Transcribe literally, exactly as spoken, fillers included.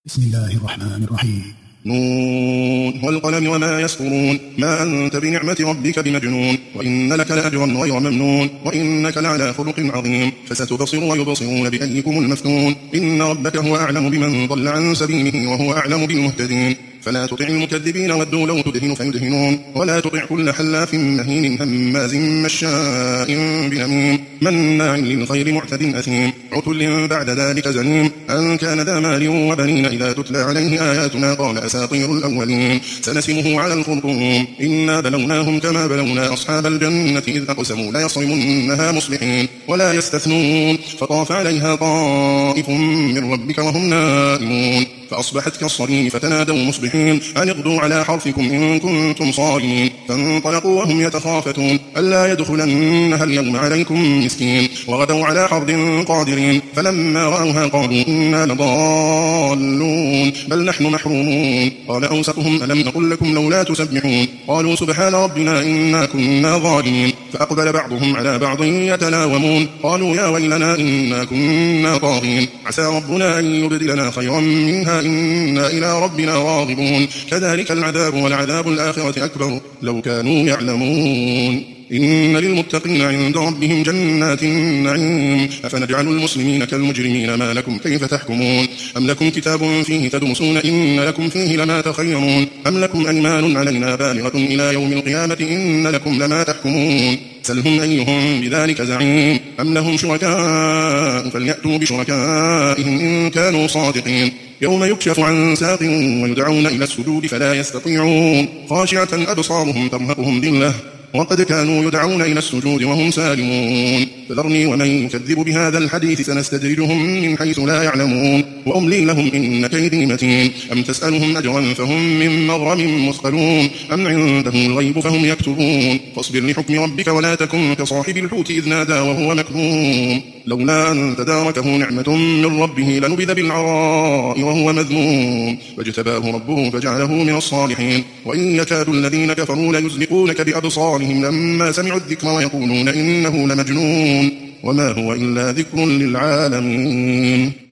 بسم الله الرحمن الرحيم. نون والقلم وما يسطرون ما أنت بنعمة ربك بمجنون وإن لك لأجرا غير ممنون وإنك لعلى خلق عظيم فستبصر ويبصرون بأيكم المفتون إن ربك هو أعلم بمن ضل عن سبيله وهو أعلم بالمهتدين فلا تطع المكذبين ودوا لو تدهن فيدهنون ولا تطع كل حلاف مهين هماز مشاء بنميم مناع للخير معتد أثيم عتل بعد ذلك زنيم أن كان ذا مال وبنين إذا تتلى عليه آياتنا قال أساطير الأولين سنسمه على الخرطوم إنا بلوناهم كما بلونا أصحاب الجنة إذ أقسموا ليصرمنها مصلحين ولا يستثنون فطاف عليها طائف من ربك وهم نائمون فأصبحت كالصريم فتنادوا مصبحين أن اغدوا على حرثكم إن كنتم صارمين فانطلقوا وهم يتخافتون ألا يدخلنها اليوم عليكم مسكين وغدوا على حرد قادرين فلما رأوها قالوا إنا لضالون بل نحن محرومون قال أوسطهم ألم نقل لكم لولا تسبحون قالوا سبحان ربنا إنا كنا ظالمين فأقبل بعضهم على بعض يتلاومون قالوا يا ويلنا إنا كنا طاغين عسى ربنا أن يبدلنا خيرا منها إنا إلى ربنا راغبون كذلك العذاب والعذاب الآخرة أكبر لو كانوا يعلمون إن للمتقين عند ربهم جنات النعيم أفنجعل المسلمين كالمجرمين ما لكم كيف تحكمون أم لكم كتاب فيه تدرسون إن لكم فيه لما تخيرون أم لكم أيمان علينا بالغة إلى يوم القيامة إن لكم لما تحكمون سلهم أيهم بذلك زعيم أم لهم شركاء فليأتوا بشركائهم إن كانوا صادقين يوم يكشف عن ساق ويدعون إلى السجود فلا يستطيعون خاشعة أبصارهم ترهقهم ذلة وقد كانوا يدعون إلى السجود وهم سالمون فذرني ومن يكذب بهذا الحديث سنستدرجهم من حيث لا يعلمون وأملي لهم إن كيدي متين أم تسألهم أجرا فهم من مغرم مثقلون أم عندهم الغيب فهم يكتبون فاصبر لحكم ربك ولا تكن كصاحب الحوت إذ نادى وهو مكظوم لولا أن تداركه نعمة من ربه لنبذ بالعراء وهو مذموم فاجتباه ربه فجعله من الصالحين وإن يكاد الذين كفروا ليزلقونك بأبصارهم لما سمعوا الذكر ويقولون إنه لمجنون وما هو إلا ذكر للعالمين.